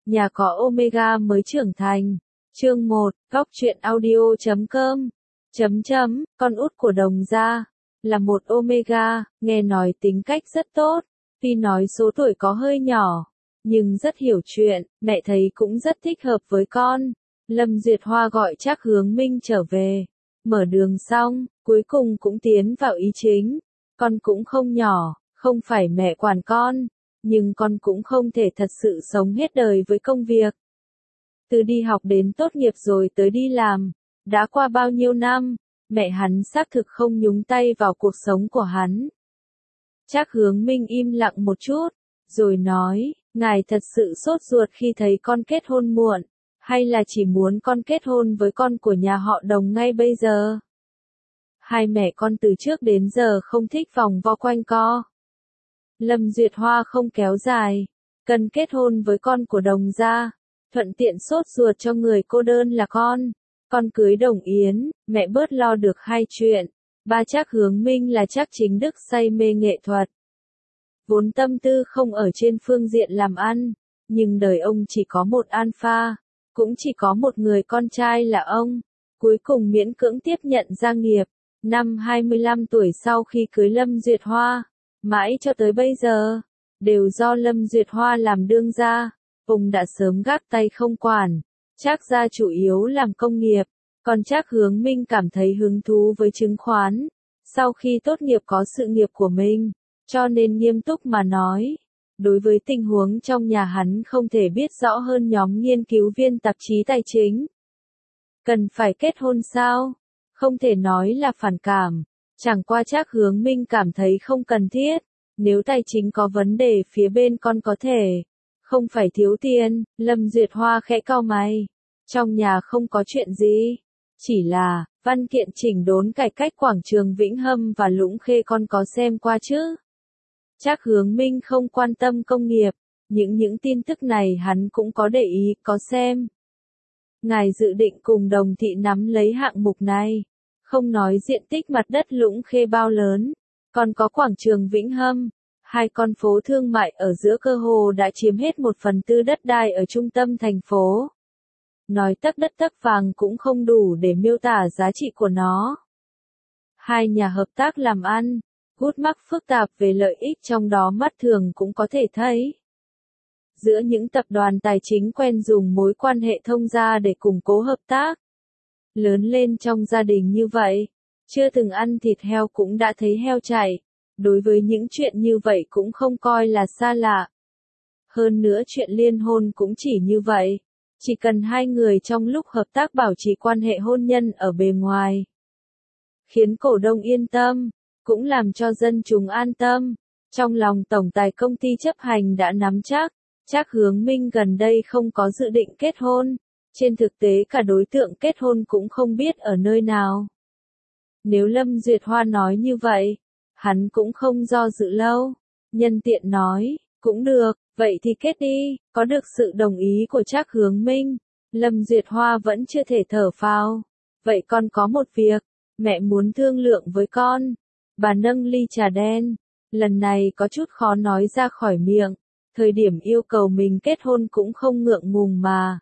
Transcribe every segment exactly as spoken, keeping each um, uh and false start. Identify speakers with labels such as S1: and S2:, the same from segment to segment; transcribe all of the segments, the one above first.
S1: nhà có Omega mới trưởng thành. Chương một, góc truyện audio chấm com. Chấm chấm, con út của Đồng gia, là một Omega, nghe nói tính cách rất tốt, tuy nói số tuổi có hơi nhỏ, nhưng rất hiểu chuyện, mẹ thấy cũng rất thích hợp với con. Lâm Duyệt Hoa gọi Trác Hướng Minh trở về, mở đường xong, cuối cùng cũng tiến vào ý chính. Con cũng không nhỏ, không phải mẹ quản con, nhưng con cũng không thể thật sự sống hết đời với công việc. Từ đi học đến tốt nghiệp rồi tới đi làm, đã qua bao nhiêu năm, mẹ hắn xác thực không nhúng tay vào cuộc sống của hắn. Trác Hướng Minh im lặng một chút, rồi nói, ngài thật sự sốt ruột khi thấy con kết hôn muộn, hay là chỉ muốn con kết hôn với con của nhà họ Đồng ngay bây giờ? Hai mẹ con từ trước đến giờ không thích vòng vo quanh co. Lâm Duyệt Hoa không kéo dài, cần kết hôn với con của Đồng gia, thuận tiện sốt ruột cho người cô đơn là con. Con cưới Đồng Yến, mẹ bớt lo được hai chuyện. Ba Trác Hướng Minh là Trác Chính Đức say mê nghệ thuật, vốn tâm tư không ở trên phương diện làm ăn, nhưng đời ông chỉ có một alpha, cũng chỉ có một người con trai là ông, cuối cùng miễn cưỡng tiếp nhận gia nghiệp. Năm hai mươi lăm tuổi sau khi cưới Lâm Duyệt Hoa, mãi cho tới bây giờ, đều do Lâm Duyệt Hoa làm đương gia, ông đã sớm gác tay không quản. Trác gia chủ yếu làm công nghiệp, còn Trác Hướng Minh cảm thấy hứng thú với chứng khoán, sau khi tốt nghiệp có sự nghiệp của mình, cho nên nghiêm túc mà nói, đối với tình huống trong nhà hắn không thể biết rõ hơn nhóm nghiên cứu viên tạp chí tài chính. Cần phải kết hôn sao? Không thể nói là phản cảm, chẳng qua Trác Hướng Minh cảm thấy không cần thiết, nếu tài chính có vấn đề phía bên con có thể, không phải thiếu tiền. Lâm Duyệt Hoa khẽ cau mày, trong nhà không có chuyện gì, chỉ là, văn kiện chỉnh đốn cải cách quảng trường Vĩnh Hâm và Lũng Khê con có xem qua chứ? Trác Hướng Minh không quan tâm công nghiệp, những những tin tức này hắn cũng có để ý, có xem. Ngài dự định cùng Đồng thị nắm lấy hạng mục này, không nói diện tích mặt đất Lũng Khê bao lớn, còn có quảng trường Vĩnh Hâm, hai con phố thương mại ở giữa cơ hồ đã chiếm hết một phần tư đất đai ở trung tâm thành phố. Nói tấc đất tấc vàng cũng không đủ để miêu tả giá trị của nó. Hai nhà hợp tác làm ăn, gút mắc phức tạp về lợi ích trong đó mắt thường cũng có thể thấy. Giữa những tập đoàn tài chính quen dùng mối quan hệ thông gia để củng cố hợp tác. Lớn lên trong gia đình như vậy, chưa từng ăn thịt heo cũng đã thấy heo chạy, đối với những chuyện như vậy cũng không coi là xa lạ. Hơn nữa chuyện liên hôn cũng chỉ như vậy, chỉ cần hai người trong lúc hợp tác bảo trì quan hệ hôn nhân ở bề ngoài, khiến cổ đông yên tâm, cũng làm cho dân chúng an tâm. Trong lòng tổng tài công ty chấp hành đã nắm chắc, Trác Hướng Minh gần đây không có dự định kết hôn, trên thực tế cả đối tượng kết hôn cũng không biết ở nơi nào. Nếu Lâm Duyệt Hoa nói như vậy, hắn cũng không do dự lâu, nhân tiện nói, cũng được, vậy thì kết đi. Có được sự đồng ý của Trác Hướng Minh, Lâm Duyệt Hoa vẫn chưa thể thở phào. Vậy con có một việc, mẹ muốn thương lượng với con. Bà nâng ly trà đen, lần này có chút khó nói ra khỏi miệng, thời điểm yêu cầu mình kết hôn cũng không ngượng ngùng mà.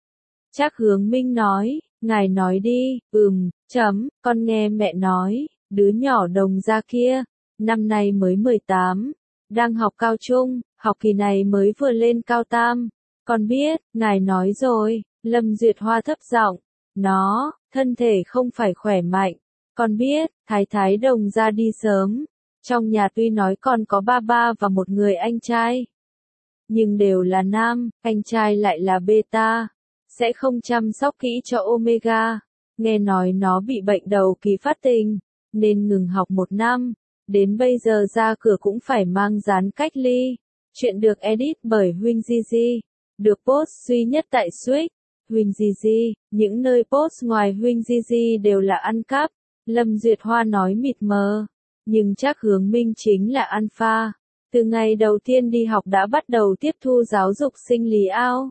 S1: Trác Hướng Minh nói, ngài nói đi. Ừm, chấm, con nghe mẹ nói, đứa nhỏ Đồng gia kia, năm nay mới mười tám, đang học cao trung, học kỳ này mới vừa lên cao tam. Con biết, ngài nói rồi. Lâm Duyệt Hoa thấp giọng, nó, thân thể không phải khỏe mạnh. Con biết, thái thái Đồng gia đi sớm. Trong nhà tuy nói còn có ba ba và một người anh trai, nhưng đều là nam, anh trai lại là beta, sẽ không chăm sóc kỹ cho Omega. Nghe nói nó bị bệnh đầu kỳ phát tình, nên ngừng học một năm, đến bây giờ ra cửa cũng phải mang dán cách ly. Chuyện được edit bởi Huỳnh Gigi, được post duy nhất tại Switch. Huỳnh Gigi, những nơi post ngoài Huỳnh Gigi đều là ăn cắp. Lâm Duyệt Hoa nói mịt mờ, nhưng Trác Hướng Minh chính là alpha. Từ ngày đầu tiên đi học đã bắt đầu tiếp thu giáo dục sinh lý ao.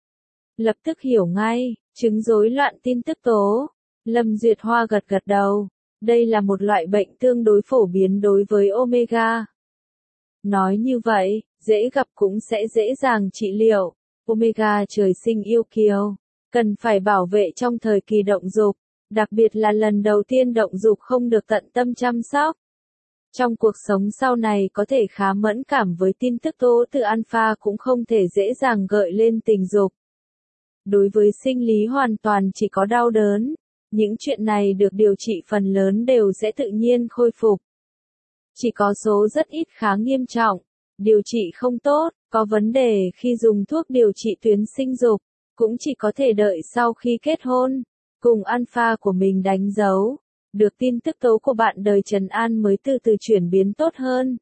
S1: Lập tức hiểu ngay, chứng rối loạn tin tức tố. Lâm Duyệt Hoa gật gật đầu, đây là một loại bệnh tương đối phổ biến đối với Omega. Nói như vậy, dễ gặp cũng sẽ dễ dàng trị liệu. Omega trời sinh yêu kiều, cần phải bảo vệ trong thời kỳ động dục, đặc biệt là lần đầu tiên động dục không được tận tâm chăm sóc. Trong cuộc sống sau này có thể khá mẫn cảm với tin tức tố từ alpha cũng không thể dễ dàng gợi lên tình dục. Đối với sinh lý hoàn toàn chỉ có đau đớn, những chuyện này được điều trị phần lớn đều sẽ tự nhiên khôi phục. Chỉ có số rất ít khá nghiêm trọng, điều trị không tốt, có vấn đề khi dùng thuốc điều trị tuyến sinh dục, cũng chỉ có thể đợi sau khi kết hôn, cùng alpha của mình đánh dấu, được tin tức tố của bạn đời trấn an mới từ từ chuyển biến tốt hơn.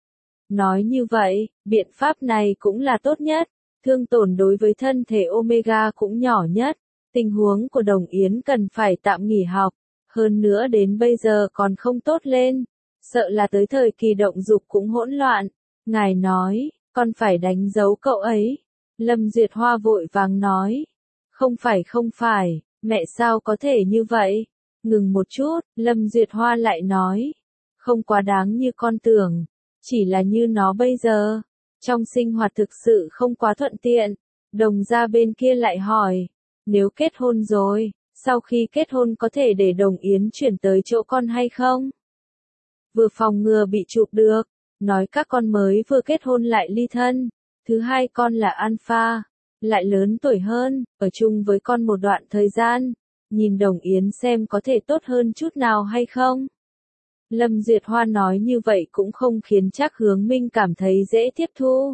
S1: Nói như vậy, biện pháp này cũng là tốt nhất, thương tổn đối với thân thể Omega cũng nhỏ nhất, tình huống của Đồng Yến cần phải tạm nghỉ học, hơn nữa đến bây giờ còn không tốt lên, sợ là tới thời kỳ động dục cũng hỗn loạn. Ngài nói, con phải đánh dấu cậu ấy. Lâm Duyệt Hoa vội vàng nói, không phải không phải, mẹ sao có thể như vậy? Ngừng một chút, Lâm Duyệt Hoa lại nói, không quá đáng như con tưởng, chỉ là như nó bây giờ, trong sinh hoạt thực sự không quá thuận tiện. Đồng gia bên kia lại hỏi, nếu kết hôn rồi, sau khi kết hôn có thể để Đồng Yến chuyển tới chỗ con hay không? Vừa phòng ngừa bị chụp được, nói các con mới vừa kết hôn lại ly thân, thứ hai con là alpha, lại lớn tuổi hơn, ở chung với con một đoạn thời gian, nhìn Đồng Yến xem có thể tốt hơn chút nào hay không. Lâm Duyệt Hoa nói như vậy cũng không khiến Trác Hướng Minh cảm thấy dễ tiếp thu.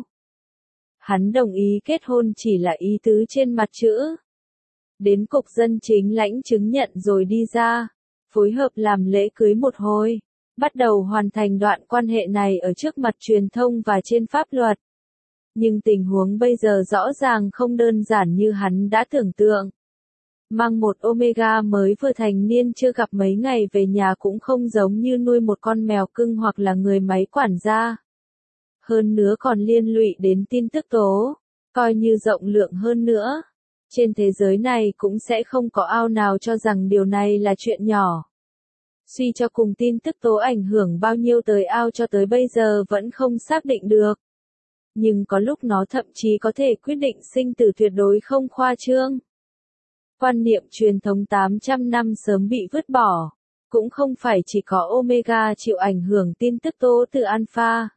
S1: Hắn đồng ý kết hôn chỉ là ý tứ trên mặt chữ. Đến cục dân chính lãnh chứng nhận rồi đi ra, phối hợp làm lễ cưới một hồi, bắt đầu hoàn thành đoạn quan hệ này ở trước mặt truyền thông và trên pháp luật. Nhưng tình huống bây giờ rõ ràng không đơn giản như hắn đã tưởng tượng. Mang một Omega mới vừa thành niên chưa gặp mấy ngày về nhà cũng không giống như nuôi một con mèo cưng hoặc là người máy quản gia. Hơn nữa còn liên lụy đến tin tức tố, coi như rộng lượng hơn nữa. Trên thế giới này cũng sẽ không có ao nào cho rằng điều này là chuyện nhỏ. Suy cho cùng tin tức tố ảnh hưởng bao nhiêu tới ao cho tới bây giờ vẫn không xác định được. Nhưng có lúc nó thậm chí có thể quyết định sinh tử tuyệt đối không khoa trương. Quan niệm truyền thống tám trăm năm sớm bị vứt bỏ. Cũng không phải chỉ có Omega chịu ảnh hưởng tin tức tố từ alpha.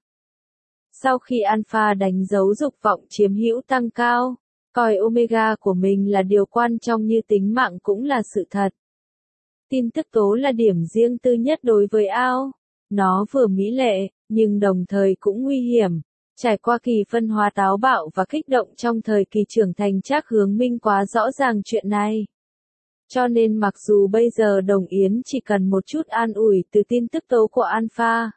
S1: Sau khi alpha đánh dấu dục vọng chiếm hữu tăng cao, coi Omega của mình là điều quan trọng như tính mạng cũng là sự thật. Tin tức tố là điểm riêng tư nhất đối với ao. Nó vừa mỹ lệ, nhưng đồng thời cũng nguy hiểm. Trải qua kỳ phân hóa táo bạo và kích động trong thời kỳ trưởng thành, Trác Hướng Minh quá rõ ràng chuyện này. Cho nên mặc dù bây giờ Đồng Yến chỉ cần một chút an ủi từ tin tức tố của alpha,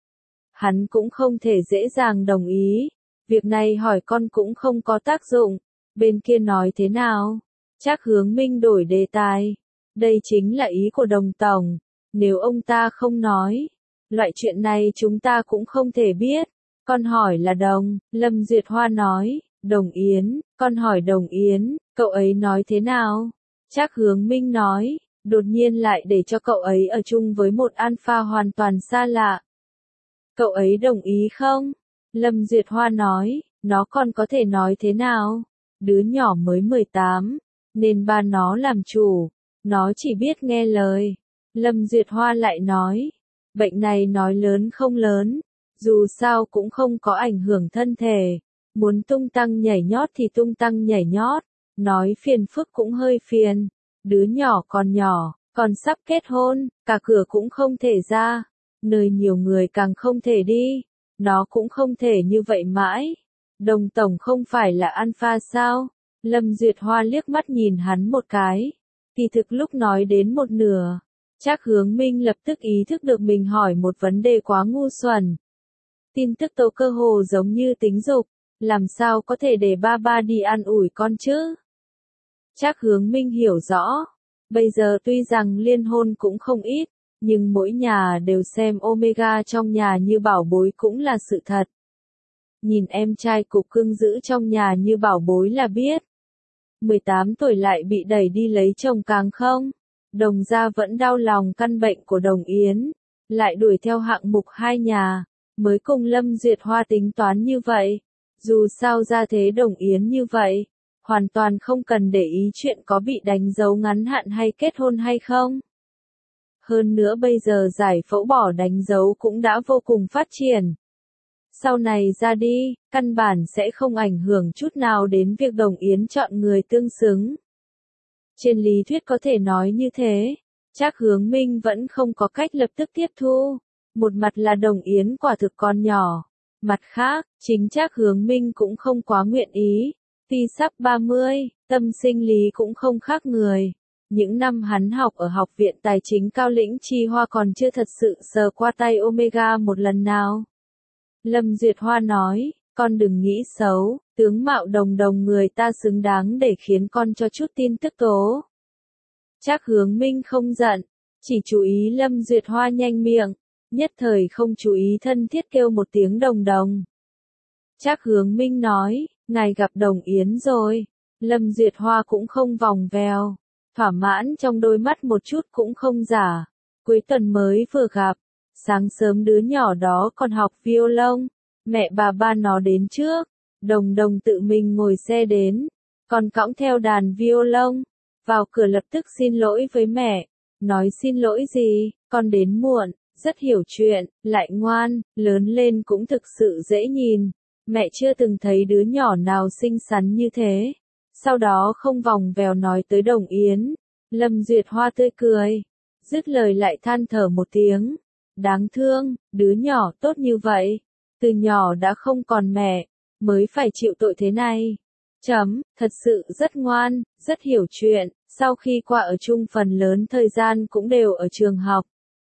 S1: hắn cũng không thể dễ dàng đồng ý. Việc này hỏi con cũng không có tác dụng. Bên kia nói thế nào? Trác Hướng Minh đổi đề tài. Đây chính là ý của Đồng tổng. Nếu ông ta không nói, loại chuyện này chúng ta cũng không thể biết. Con hỏi là Đồng, Lâm Duyệt Hoa nói, Đồng Yến, con hỏi Đồng Yến, cậu ấy nói thế nào? Trác Hướng Minh nói, đột nhiên lại để cho cậu ấy ở chung với một alpha hoàn toàn xa lạ. Cậu ấy đồng ý không? Lâm Duyệt Hoa nói, nó còn có thể nói thế nào? Đứa nhỏ mới mười tám, nên ba nó làm chủ, nó chỉ biết nghe lời. Lâm Duyệt Hoa lại nói, bệnh này nói lớn không lớn, dù sao cũng không có ảnh hưởng thân thể, muốn tung tăng nhảy nhót thì tung tăng nhảy nhót, nói phiền phức cũng hơi phiền, đứa nhỏ còn nhỏ, còn sắp kết hôn, cả cửa cũng không thể ra, nơi nhiều người càng không thể đi, nó cũng không thể như vậy mãi. Đồng tổng không phải là alpha sao? Lâm Duyệt Hoa liếc mắt nhìn hắn một cái, kỳ thực lúc nói đến một nửa, Trác Hướng Minh lập tức ý thức được mình hỏi một vấn đề quá ngu xuẩn. Tin tức tố cơ hồ giống như tính dục, làm sao có thể để ba ba đi an ủi con chứ? Trác Hướng Minh hiểu rõ, bây giờ tuy rằng liên hôn cũng không ít, nhưng mỗi nhà đều xem Omega trong nhà như bảo bối cũng là sự thật. Nhìn em trai cục cưng giữ trong nhà như bảo bối là biết. mười tám tuổi lại bị đẩy đi lấy chồng càng không. Đồng gia vẫn đau lòng căn bệnh của Đồng Yến, lại đuổi theo hạng mục hai nhà, mới cùng Lâm Duyệt Hoa tính toán như vậy. Dù sao ra thế Đồng Yến như vậy, hoàn toàn không cần để ý chuyện có bị đánh dấu ngắn hạn hay kết hôn hay không. Hơn nữa bây giờ giải phẫu bỏ đánh dấu cũng đã vô cùng phát triển. Sau này ra đi, căn bản sẽ không ảnh hưởng chút nào đến việc Đồng Yến chọn người tương xứng. Trên lý thuyết có thể nói như thế, Trác Hướng Minh vẫn không có cách lập tức tiếp thu. Một mặt là Đồng Yến quả thực còn nhỏ, mặt khác, chính Trác Hướng Minh cũng không quá nguyện ý. Tuy sắp ba mươi, tâm sinh lý cũng không khác người. Những năm hắn học ở Học viện Tài chính Cao Lĩnh Chi Hoa còn chưa thật sự sờ qua tay Omega một lần nào. Lâm Duyệt Hoa nói, con đừng nghĩ xấu, tướng mạo Đồng Đồng người ta xứng đáng để khiến con cho chút tin tức tố. Trác Hướng Minh không giận, chỉ chú ý Lâm Duyệt Hoa nhanh miệng, nhất thời không chú ý thân thiết kêu một tiếng Đồng Đồng. Trác Hướng Minh nói, ngài gặp Đồng Yến rồi. Lâm Duyệt Hoa cũng không vòng vèo, thỏa mãn trong đôi mắt một chút cũng không giả. Cuối tuần mới vừa gặp, sáng sớm đứa nhỏ đó còn học violon, mẹ bà ba nó đến trước, Đồng Đồng tự mình ngồi xe đến, còn cõng theo đàn violon, vào cửa lập tức xin lỗi với mẹ, nói xin lỗi gì, con đến muộn, rất hiểu chuyện, lại ngoan, lớn lên cũng thực sự dễ nhìn, mẹ chưa từng thấy đứa nhỏ nào xinh xắn như thế. Sau đó không vòng vèo nói tới Đồng Yến, Lâm Duyệt Hoa tươi cười, dứt lời lại than thở một tiếng, đáng thương, đứa nhỏ tốt như vậy, từ nhỏ đã không còn mẹ, mới phải chịu tội thế này. Chấm, thật sự rất ngoan, rất hiểu chuyện, sau khi qua ở chung phần lớn thời gian cũng đều ở trường học.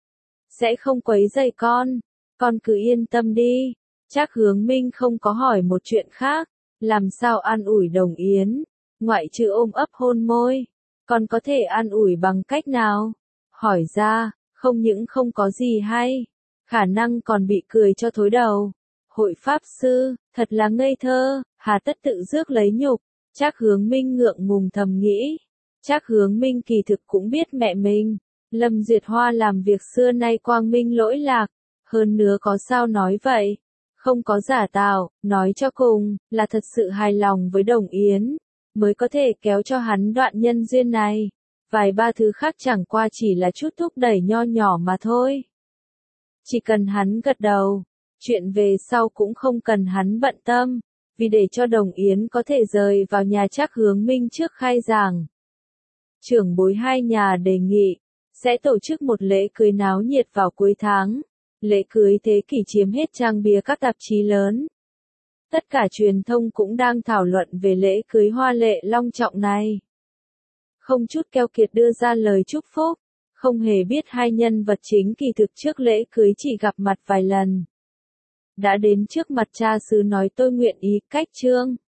S1: Sẽ không quấy rầy con, con cứ yên tâm đi. Trác Hướng Minh không có hỏi một chuyện khác, làm sao an ủi Đồng Yến, ngoại trừ ôm ấp hôn môi, còn có thể an ủi bằng cách nào? Hỏi ra, không những không có gì hay, khả năng còn bị cười cho thối đầu. Hội Pháp Sư, thật là ngây thơ, hà tất tự rước lấy nhục. Trác Hướng Minh ngượng ngùng thầm nghĩ. Trác Hướng Minh kỳ thực cũng biết mẹ mình, Lâm Duyệt Hoa làm việc xưa nay quang minh lỗi lạc, hơn nữa có sao nói vậy, không có giả tạo, nói cho cùng, là thật sự hài lòng với Đồng Yến, mới có thể kéo cho hắn đoạn nhân duyên này, vài ba thứ khác chẳng qua chỉ là chút thúc đẩy nho nhỏ mà thôi. Chỉ cần hắn gật đầu, chuyện về sau cũng không cần hắn bận tâm, vì để cho Đồng Yến có thể rời vào nhà Trác Hướng Minh trước khai giảng. Trưởng bối hai nhà đề nghị, sẽ tổ chức một lễ cưới náo nhiệt vào cuối tháng. Lễ cưới thế kỷ chiếm hết trang bìa các tạp chí lớn. Tất cả truyền thông cũng đang thảo luận về lễ cưới hoa lệ long trọng này. Không chút keo kiệt đưa ra lời chúc phúc, không hề biết hai nhân vật chính kỳ thực trước lễ cưới chỉ gặp mặt vài lần. Đã đến trước mặt cha xứ nói tôi nguyện ý cách trương.